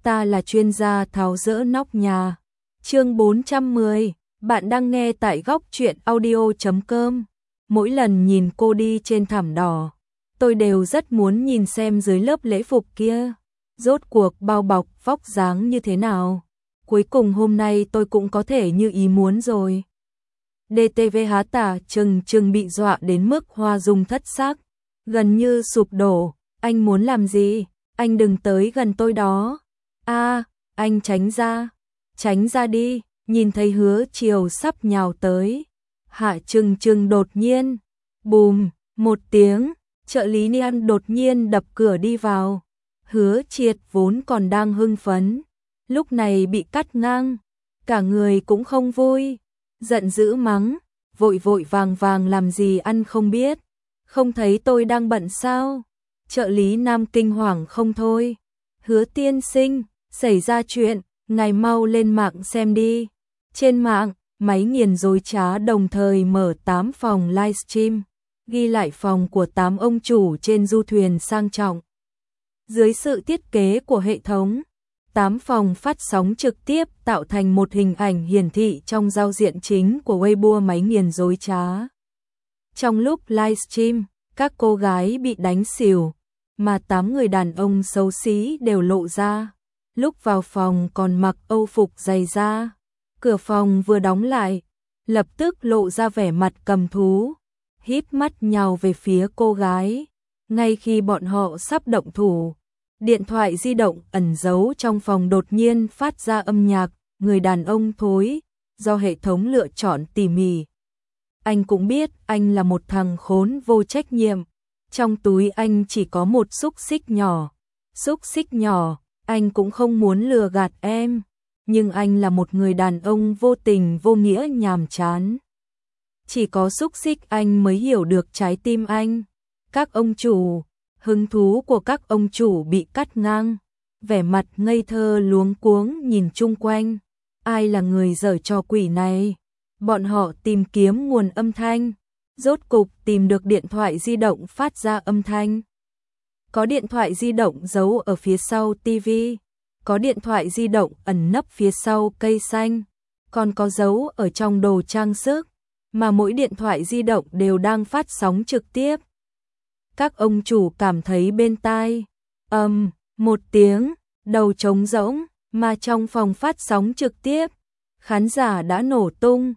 ta là chuyên gia tháo dỡ nóc nhà. Chương 410, bạn đang nghe tại góc truyện audio.com. Mỗi lần nhìn cô đi trên thảm đỏ, tôi đều rất muốn nhìn xem dưới lớp lễ phục kia, rốt cuộc bao bọc vóc dáng như thế nào. Cuối cùng hôm nay tôi cũng có thể như ý muốn rồi. DTV há tả chừng bị dọa đến mức hoa dung thất sắc, gần như sụp đổ. Anh muốn làm gì? Anh đừng tới gần tôi đó. Anh tránh ra đi. Nhìn thấy Hứa Chiều sắp nhào tới, Hạ Trừng đột nhiên, bùm, một tiếng, trợ lý Nian đột nhiên đập cửa đi vào. Hứa Triệt vốn còn đang hưng phấn, lúc này bị cắt ngang, cả người cũng không vui, giận dữ mắng, vội vàng làm gì ăn không biết, không thấy tôi đang bận sao? Trợ lý Nam kinh hoàng không thôi. Hứa tiên sinh, xảy ra chuyện, ngài mau lên mạng xem đi. Trên mạng, máy nghiền dối trá đồng thời mở 8 phòng livestream, ghi lại phòng của 8 ông chủ trên du thuyền sang trọng. Dưới sự thiết kế của hệ thống, 8 phòng phát sóng trực tiếp tạo thành một hình ảnh hiển thị trong giao diện chính của Weibo máy nghiền dối trá. Trong lúc livestream, các cô gái bị đánh xỉu, mà 8 người đàn ông xấu xí đều lộ ra. Lúc vào phòng còn mặc âu phục dày da. Cửa phòng vừa đóng lại, lập tức lộ ra vẻ mặt cầm thú, híp mắt nhào về phía cô gái. Ngay khi bọn họ sắp động thủ, điện thoại di động ẩn giấu trong phòng đột nhiên phát ra âm nhạc Người đàn ông thối, do hệ thống lựa chọn tỉ mỉ. Anh cũng biết anh là một thằng khốn vô trách nhiệm. Trong túi anh chỉ có một xúc xích nhỏ, anh cũng không muốn lừa gạt em. Nhưng anh là một người đàn ông vô tình vô nghĩa nhàm chán. Chỉ có xúc xích anh mới hiểu được trái tim anh. Các ông chủ, hứng thú của các ông chủ bị cắt ngang, vẻ mặt ngây thơ luống cuống nhìn chung quanh. Ai là người giở trò quỷ này? Bọn họ tìm kiếm nguồn âm thanh, rốt cục tìm được điện thoại di động phát ra âm thanh. Có điện thoại di động giấu ở phía sau tivi, có điện thoại di động ẩn nấp phía sau cây xanh, còn có giấu ở trong đồ trang sức, mà mỗi điện thoại di động đều đang phát sóng trực tiếp. Các ông chủ cảm thấy bên tai, một tiếng, đầu trống rỗng, mà trong phòng phát sóng trực tiếp, khán giả đã nổ tung.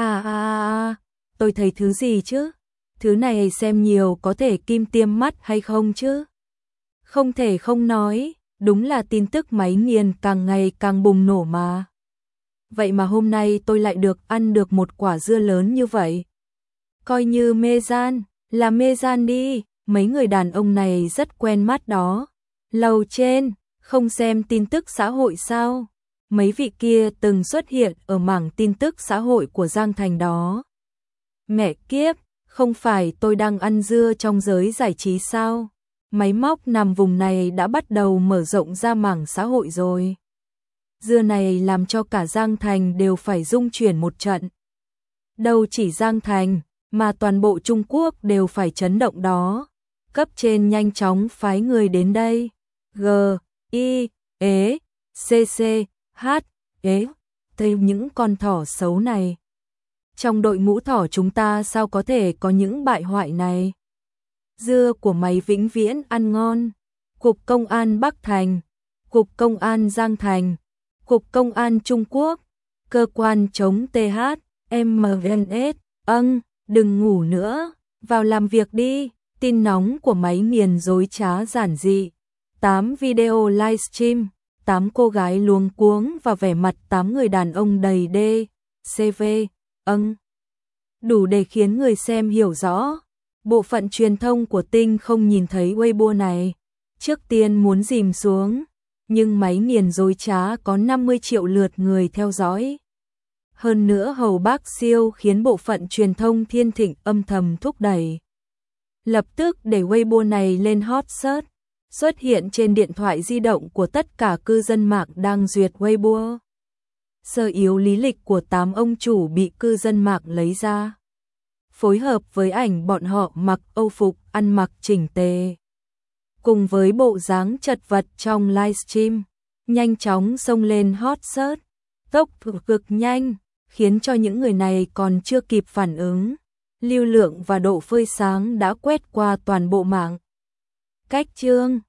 Tôi thấy thứ gì chứ? Thứ này xem nhiều có thể kim tiêm mắt hay không chứ? Không thể không nói, đúng là tin tức máy nghiền càng ngày càng bùng nổ mà. Vậy mà hôm nay tôi lại được ăn được một quả dưa lớn như vậy. Coi như mê gian, là mê gian đi, mấy người đàn ông này rất quen mắt đó. Lầu trên, không xem tin tức xã hội sao? Mấy vị kia từng xuất hiện ở mảng tin tức xã hội của Giang Thành đó. Mẹ kiếp, không phải tôi đang ăn dưa trong giới giải trí sao? Máy móc nằm vùng này đã bắt đầu mở rộng ra mảng xã hội rồi. Dưa này làm cho cả Giang Thành đều phải rung chuyển một trận. Đâu chỉ Giang Thành, mà toàn bộ Trung Quốc đều phải chấn động đó. Cấp trên nhanh chóng phái người đến đây. Thêm những con thỏ xấu này. Trong đội ngũ thỏ chúng ta sao có thể có những bại hoại này? Dưa của mày vĩnh viễn ăn ngon. Cục Công an Bắc Thành, Cục Công an Giang Thành, Cục Công an Trung Quốc, Cơ quan chống THMVNS, đừng ngủ nữa, vào làm việc đi. Tin nóng của máy nghiền dối trá giản dị. 8 video livestream, 8 cô gái luống cuống và vẻ mặt 8 người đàn ông đầy CV, đủ để khiến người xem hiểu rõ. Bộ phận truyền thông của Tinh không nhìn thấy Weibo này, trước tiên muốn dìm xuống, nhưng máy nghiền dối trá có 50 triệu lượt người theo dõi. Hơn nữa Hầu Bác Siêu khiến bộ phận truyền thông Thiên Thịnh âm thầm thúc đẩy. Lập tức để Weibo này lên hot search, xuất hiện trên điện thoại di động của tất cả cư dân mạng đang duyệt Weibo. Sơ yếu lý lịch của 8 ông chủ bị cư dân mạng lấy ra, phối hợp với ảnh bọn họ mặc âu phục ăn mặc chỉnh tề, cùng với bộ dáng chật vật trong livestream, nhanh chóng xông lên hot search, tốc độ cực nhanh, khiến cho những người này còn chưa kịp phản ứng. Lưu lượng và độ phơi sáng đã quét qua toàn bộ mạng. Cách chương